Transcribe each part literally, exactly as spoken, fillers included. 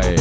Bye.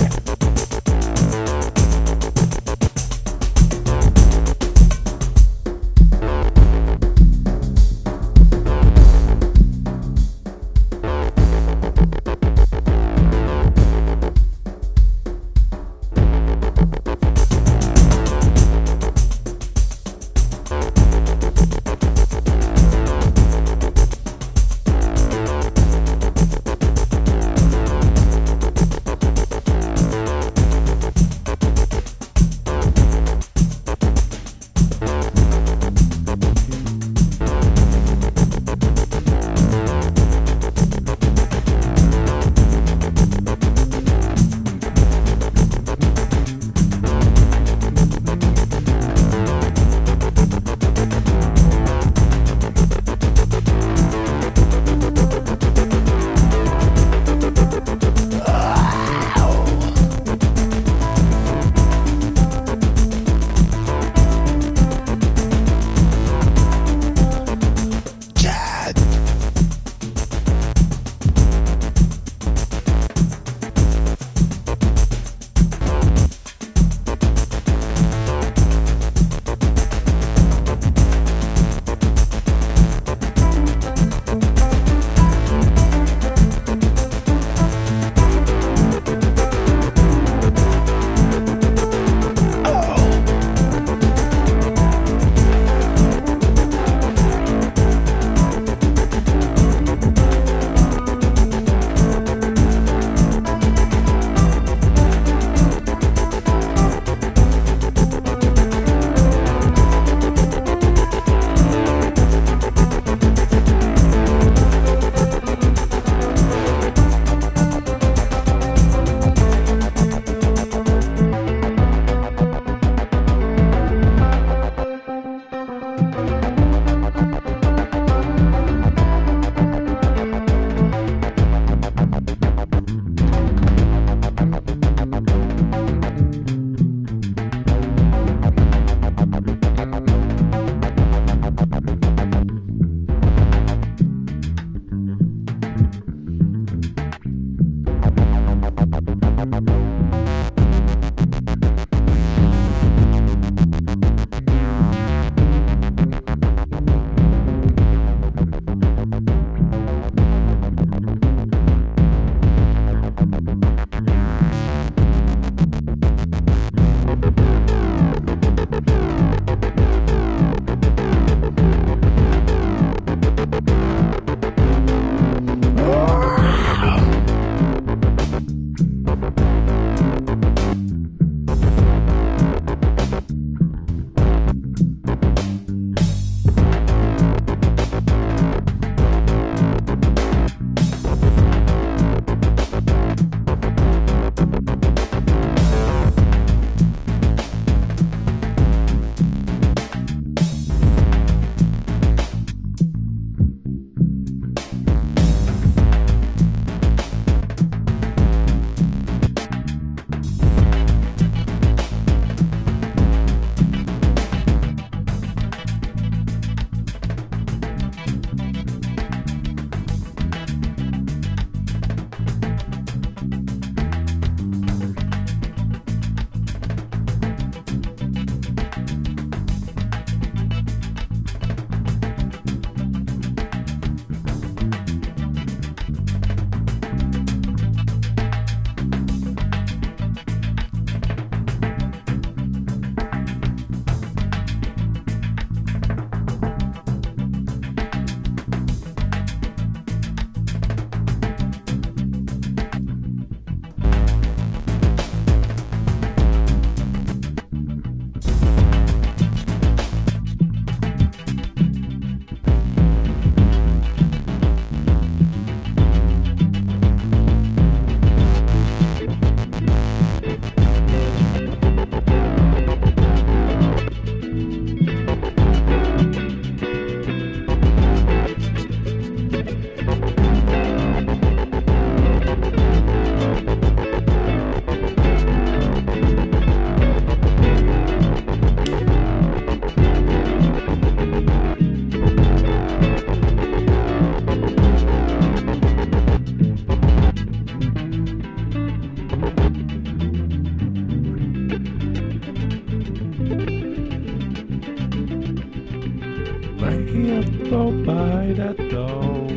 go by that though.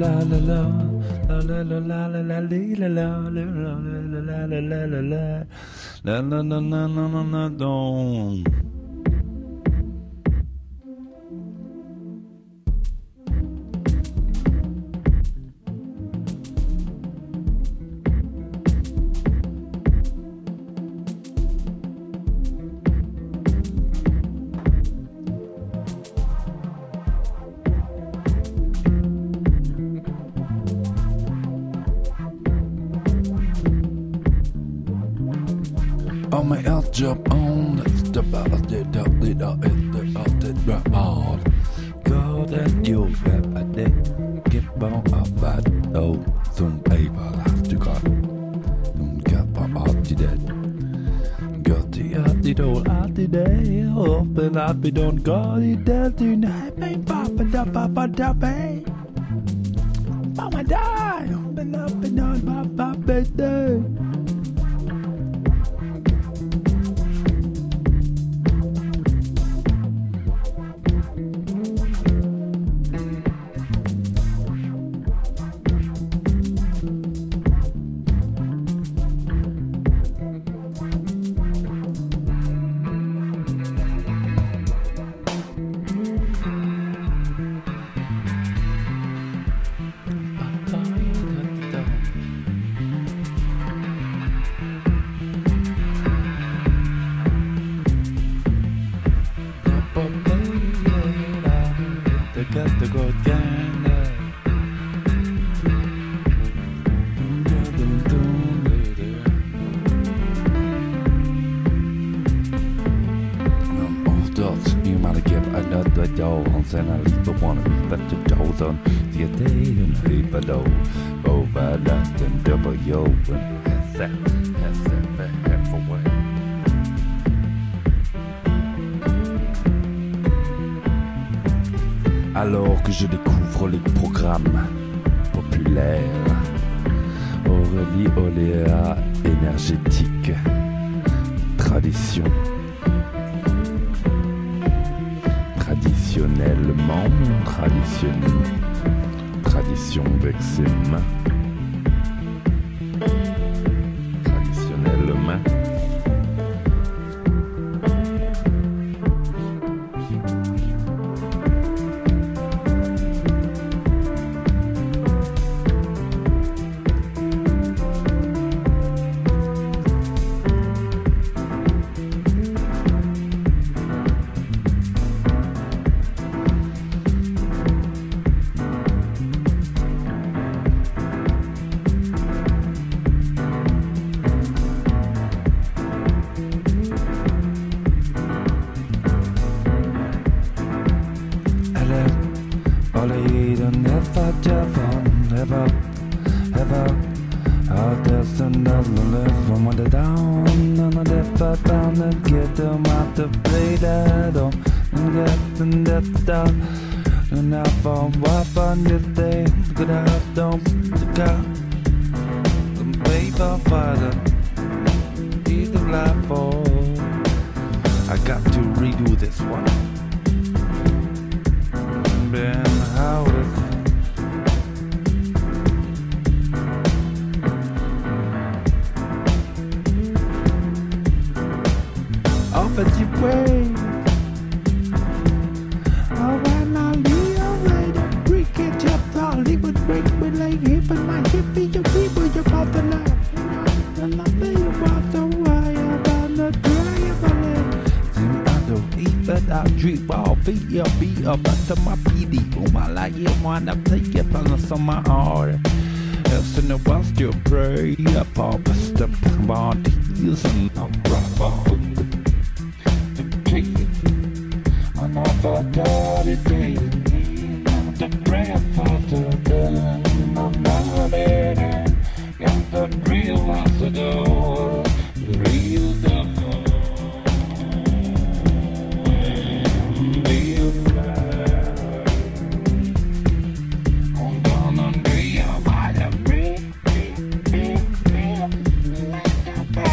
la la la la la la la la la la la la la la la la la la. On my out job on the ball, the dog, the dog, the dog, the ball. God and you have a day. Give on a bad old some paper last you got. Don't get up to that. Got the atty doll at the day. Open up, we don't got it that in the happy papa da papa da bay. Mama die. Open up and on papa birthday. Sen har lite wanna be better chosen. The day and heap low over last and double yo and has that has that half away. Alors que je découvre les programmes populaires, Aurélie Oléa énergétique, tradition. Traditionnellement, tradition, tradition avec ses mains, traditionnellement.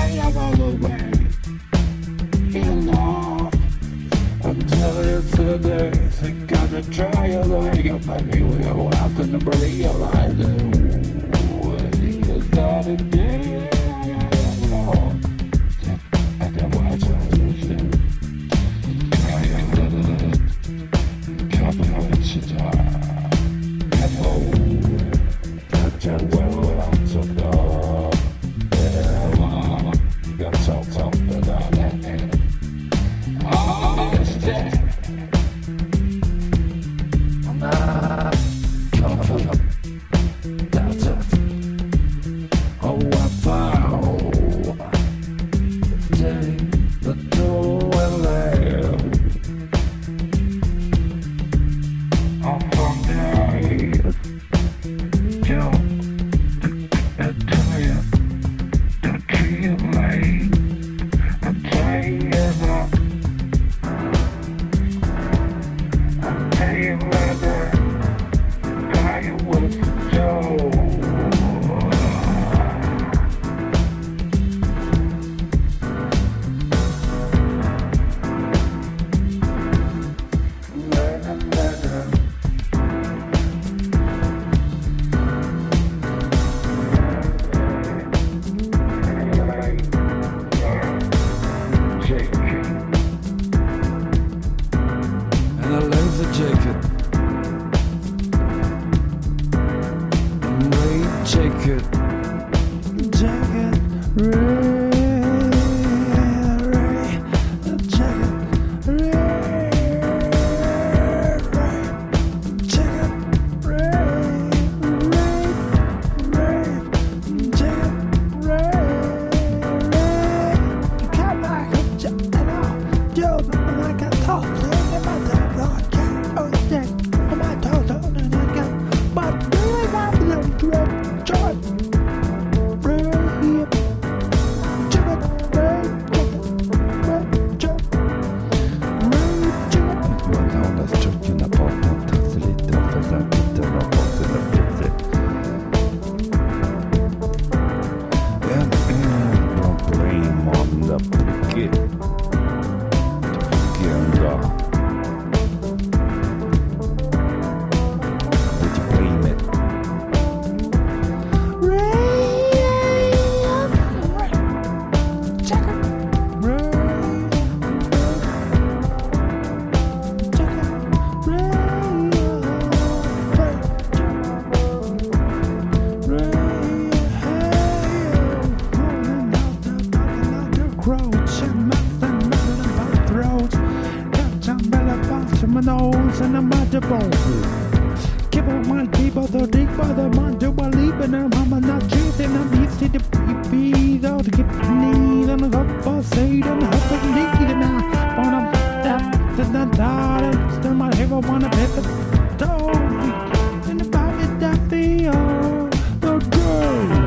Until it's a day. they think I'm a trial, they got my new wheel out and the realize it's not a deal. I don't watch it. I am the copyright guitar. Hello. That's a well out of the got so something on it. Oh, it's dead. That's it. Oh, I found the toilet. I'm from there. Till the tire, the tree lane, the tire, the tire leather, tire with Joe. And a laser jacket, red jacket, jacket, red, red jacket, red, red jacket, red, red, red jacket, red, red. Come back and jump it off, do it like a toss. And I'm at the bone. Keep on my people, the deep by the man to believe in them. I'm not cheating, I'm easy to be beat out to keep the need and the hope for Satan, hope for need. And I wanna that, that, that, that, still my hero wanna bet the dog. And if I get that feel, the girl.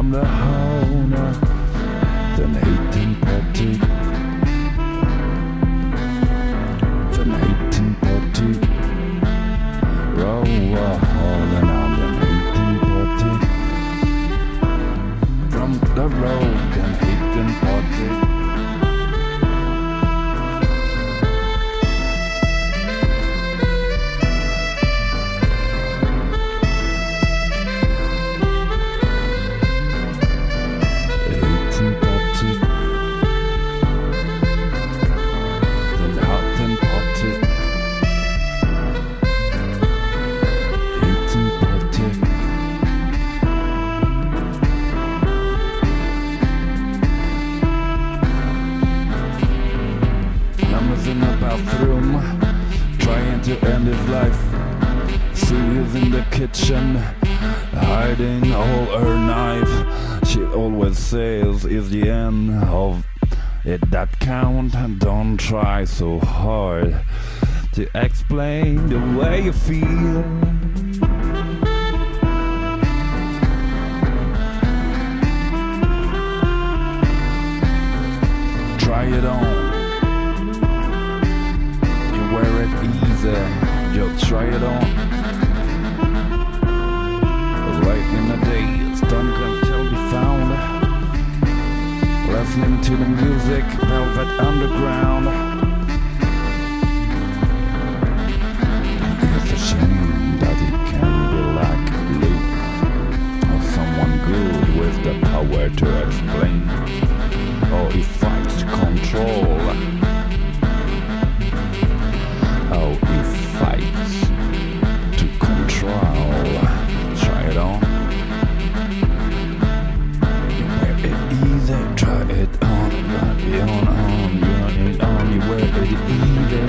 from the owner. Den eighteen party. Den eighteen party. Rolling on den eighteen party. From the road, den eighteen party. In a bathroom, trying to end his life. Sue in the kitchen, hiding all her knife. She always says it's the end of it that count. Don't try so hard to explain the way you feel. Try it on. Wear it easy, just try it on. Right in the day, it's done can still be found. Listening to the music, Velvet Underground. It's a shame that it can be like Luke, or someone good with the power to explain, or he fights to control. Oh, he fights to control. Try it on. You wear it easy. Try it on. Try it on. on. You want it on. You wear it easy.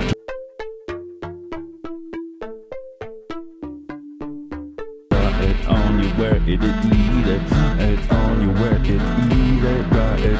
Try it on. You wear it easy. Try it on. You wear it easy. Try it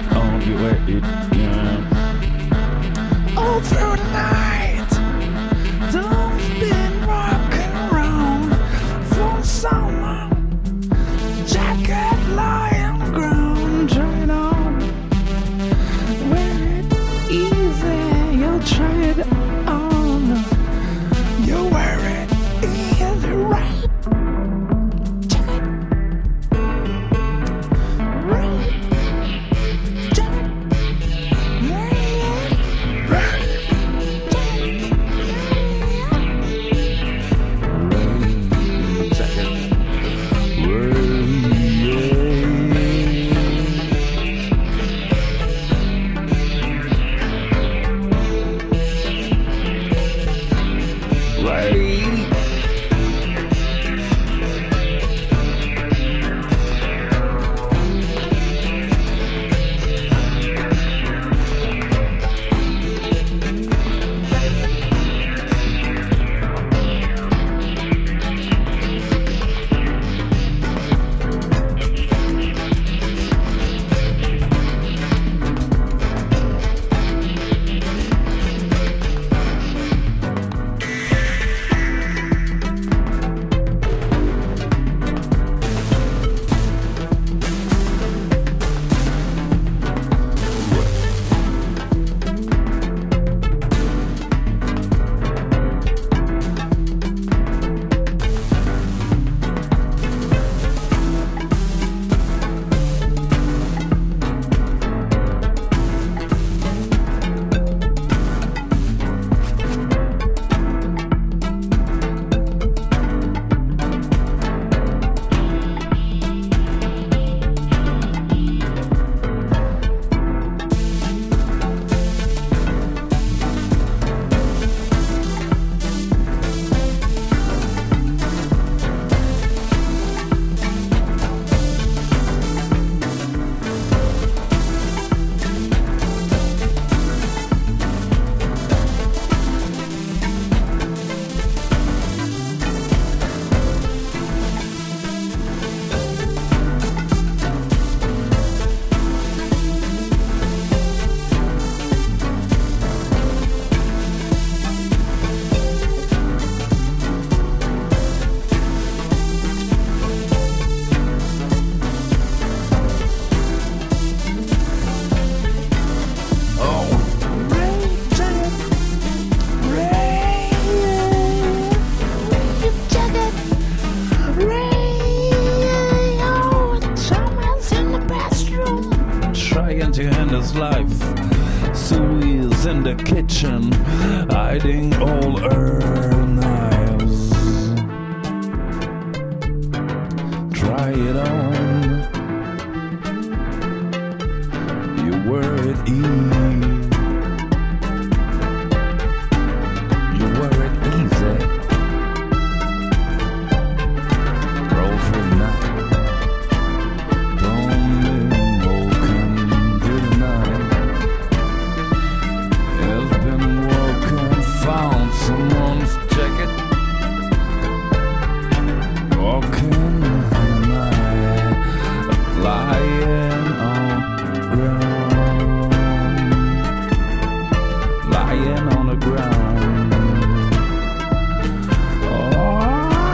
trying to end his life. Suey's in the kitchen, hiding all her knives. Try it on. You were at ease. You were at easy. Roll for the night. Don't be woken through the night. It's been woken, found someone's jacket. Walking in the night, lying on the ground, lying on the ground. Oh.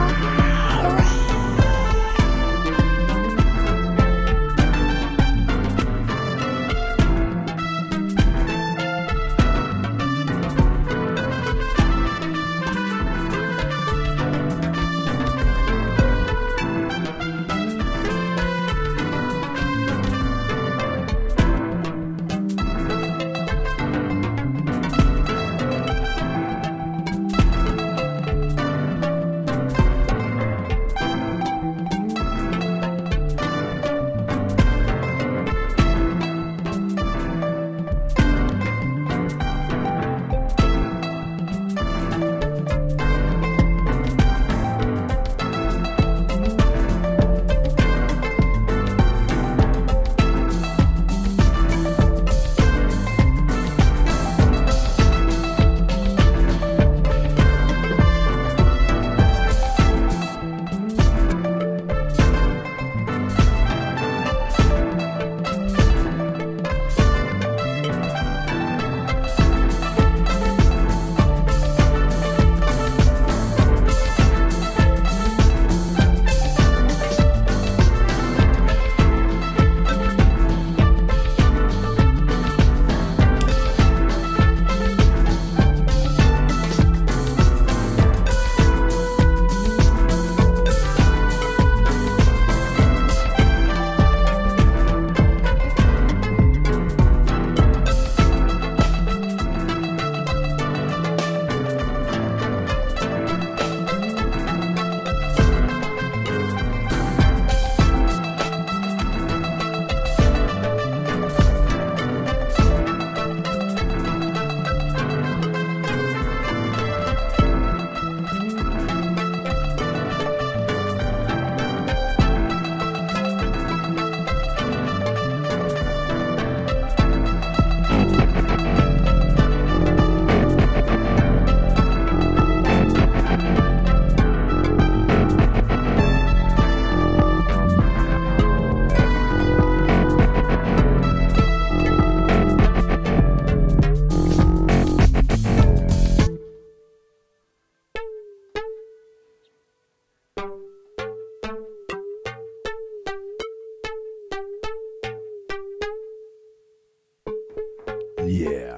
Yeah.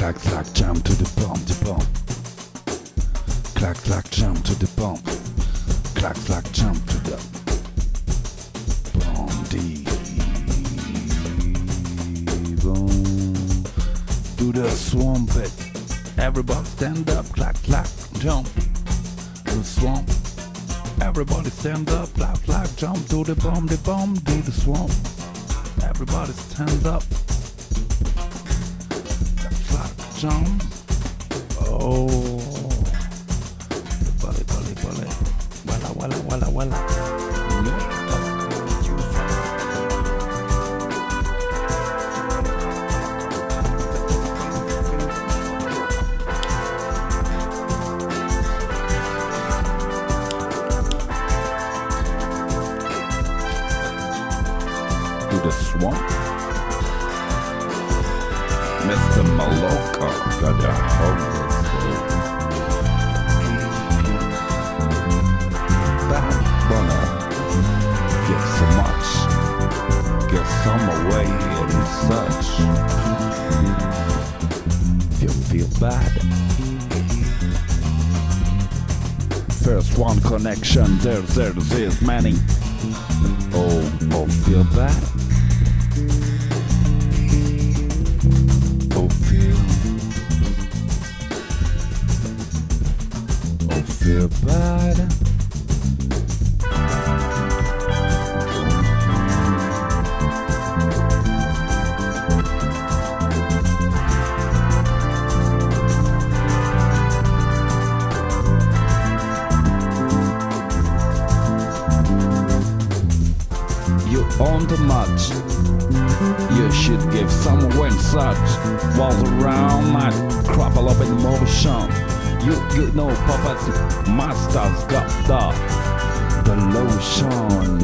Clack, clack, jump to the bump, the bump. Clack, clack, jump to the bump. Clack, clack, jump to the bump, the bump. To the swamp it. Everybody stand up, clack, clack, jump. To the swamp. Everybody stand up, clack, clack, jump to the bump, the bump, to the swamp. Everybody stand up. Jump. Oh, bully, bully, bully. Walla, walla, walla, walla. To the swamp. Mister Maloka got a homeless soul. That wanna get so much, get some away and such. You feel bad. First one connection, there, there, there's many. Oh, oh, feel bad. Feel bad. You own too much. You should give someone such. Walls around might crumple up in motion. You, you know, Papa's master's got the, the lotion.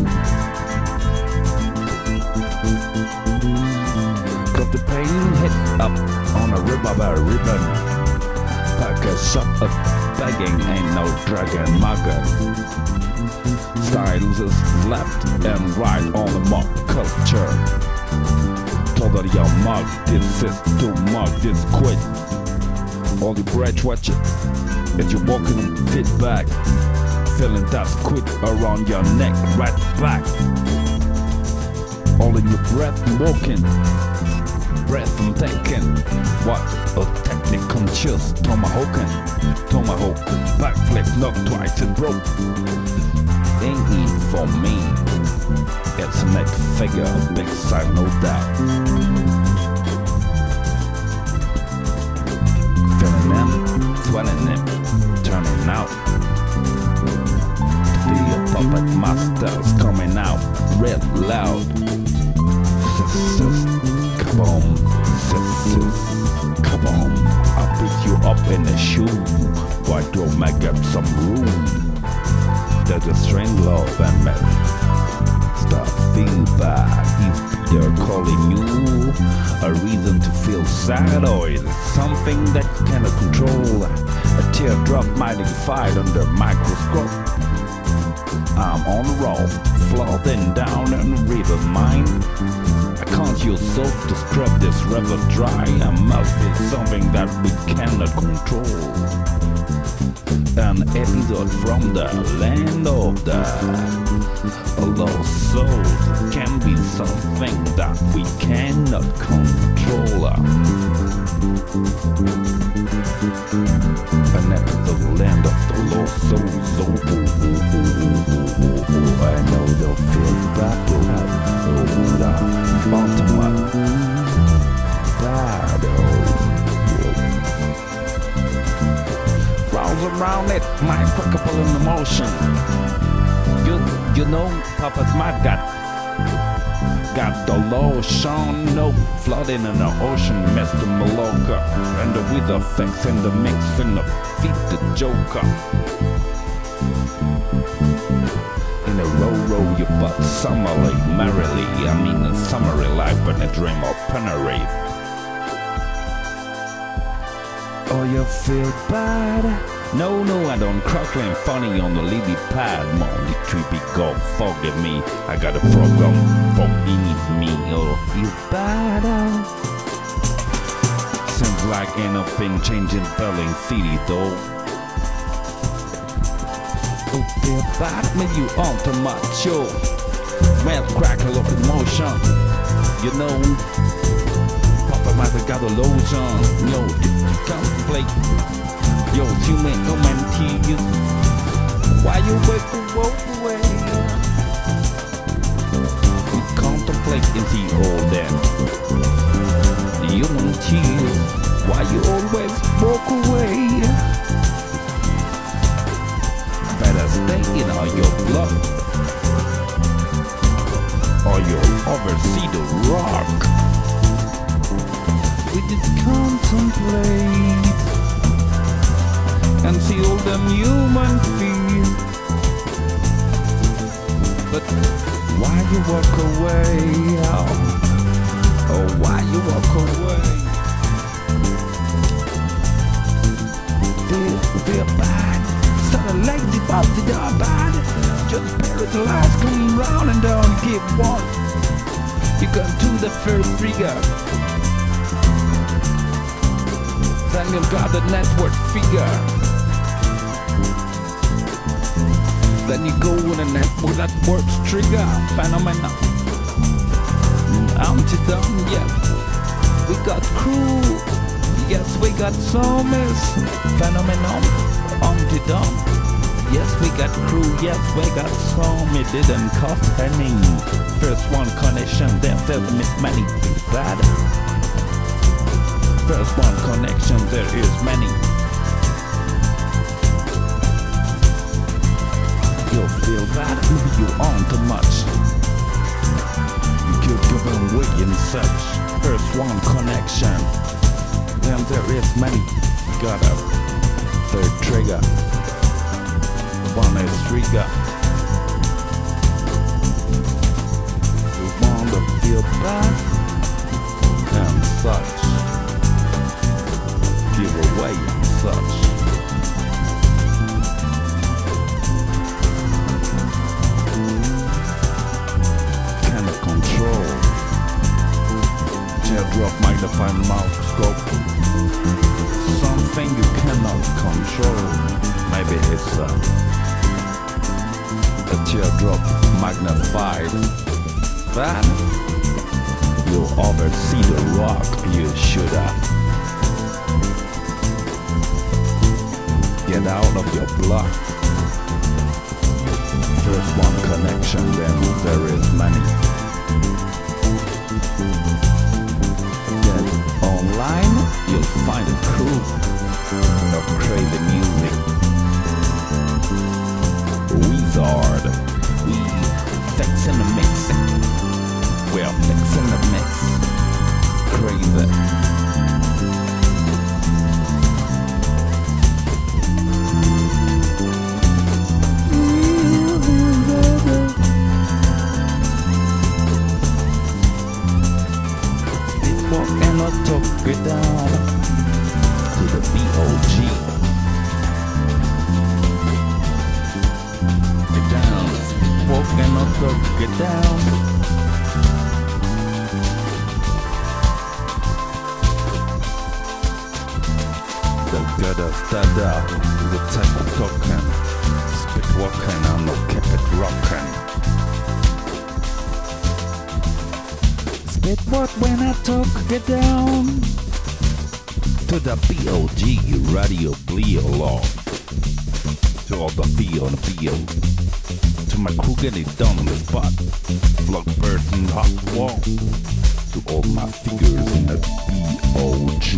Got the pain hit up on a rubber ribbon. Pack a shot of begging, ain't no dragon mugging. Styles is left and right on the mock culture. Told her your mug, this is too mug, this quit. All the bread watch it as you're walking fit back, feeling that squid around your neck, right back. All in your breath walking, breath I'm taking. What a technique conscious tomahawking, tomahawk, backflip, knock twice and broke. Ain't it for me? It's a net figure, big side, no doubt. Swelling it, turning out. The puppet master's coming out, real loud. Sisters, kaboom, sisters, kaboom. I'll pick you up in a shoe. Why don't I get some room? There's a strange love and marriage. Start feeling bad if they're calling you a reason to feel sad, or is it something that you cannot control? A teardrop magnified under a microscope. I'm on the road, floating down in the river mine. I can't use soap to scrub this river dry. It must be something that we cannot control. An episode from the land of the lost souls can be something that we cannot control. An episode land of the lost souls. Oh, oh, oh, oh, oh, oh, oh. I know they'll feel that. Oh, the bottom bad. Rouse around it, might quick couple in motion. You, you know, Papa's mad got, got the lotion, no flooding in the ocean, Mister Maloka, and the weather effects and the mix and the feet the joker. In a row, row your butt summerly, merrily, I mean a summery life, but a dream of penury. Oh, you feel bad? No, no, I don't crackling funny on the lily pad. Money trippy go forgive me. I got a program forgive me. Oh, you bad? Since like anything changing Berlin City though. Oh, feel bad, man, you on too much, yo. Man, crackle of emotion, you know. Papa Master got a lotion, yo, you can't play. Yo, human, human tears. Why you wake the walk away? We contemplate in the old end. Human tears. Why you always walk away? Better stay in all your blood, or you'll oversee the rock. We just contemplate and see all them human feel. But why you walk away? Oh, oh why you walk away? Feel, feel bad. Start a lazy body, dog bad. Just paralyzed, clean round and down, give one. You got to the first trigger. Then you got the network figure. Then you go with a network that works trigger phenomenon. Antidome, yes. We got crew. Yes, we got zombies. Phenomenon. Antidome. Yes, we got crew. Yes, we got some. It didn't cost penny. First one connection, then there's many. Bad. First one connection, there is many. You feel bad, maybe you on too much. You keep giving way in such. First one connection, then there is many. Got a third trigger. One is trigger. You wanna feel bad and such. Give away and such. Cannot control. Teardrop magnifying microscope. Something you cannot control. Maybe it's a, a teardrop magnified. But you oversee the rock you should have. Get out of your block. First one connection, then there is many. Get online, you'll find a crew of crazy music. Wizard, we fixing the mix. We're fixing the mix. Crazy. Took it down to the B O G. Get down, walk and not took it down. The gutter stada, the type of token, spit walking, I'm not kept it rocking. Spit what when I took it down to the B O G radio Bleo law. To all the V on the field. To my crew get it done on the spot. Flock birds in hot wall. To all my figures in the B O G.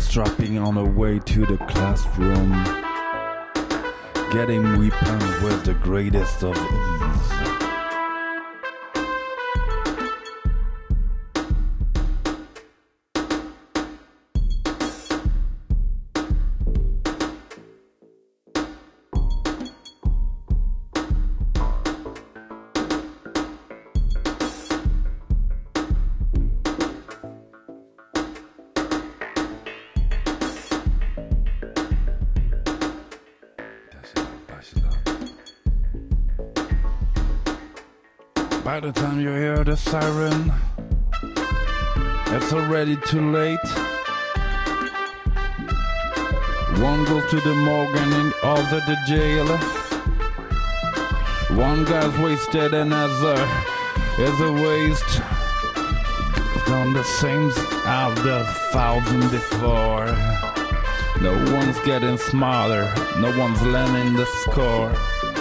strapping on her way to the classroom, getting weapons with the greatest of ease. By the time you hear the siren, it's already too late. One go to the morgue and in other the jail. One guy's wasted, another is a waste. Done the same as the thousand before. No one's getting smarter, no one's learning the score.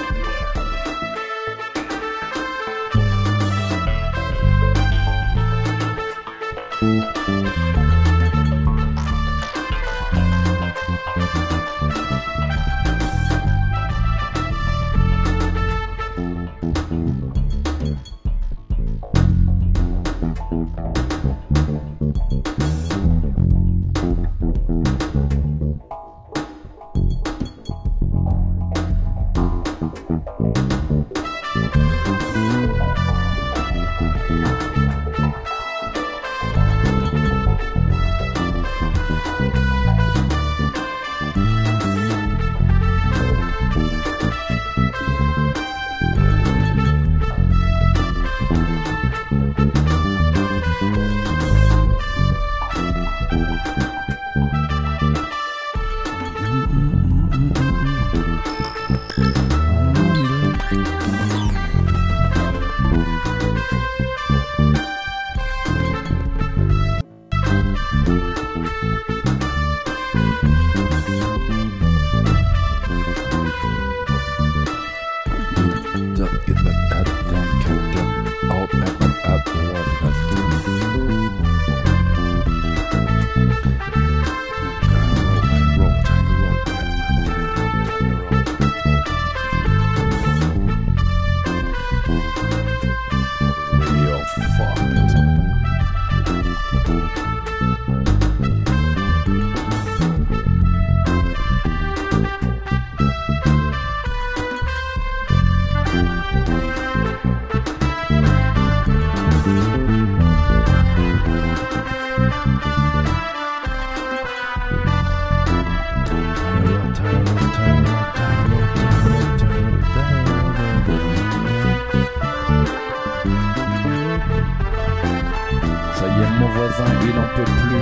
Il n'en peut plus.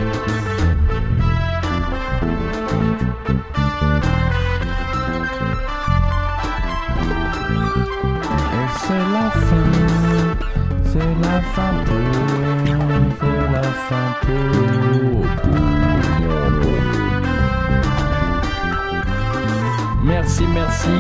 Et c'est la fin, c'est la fin pour, c'est la fin pour. Merci, merci.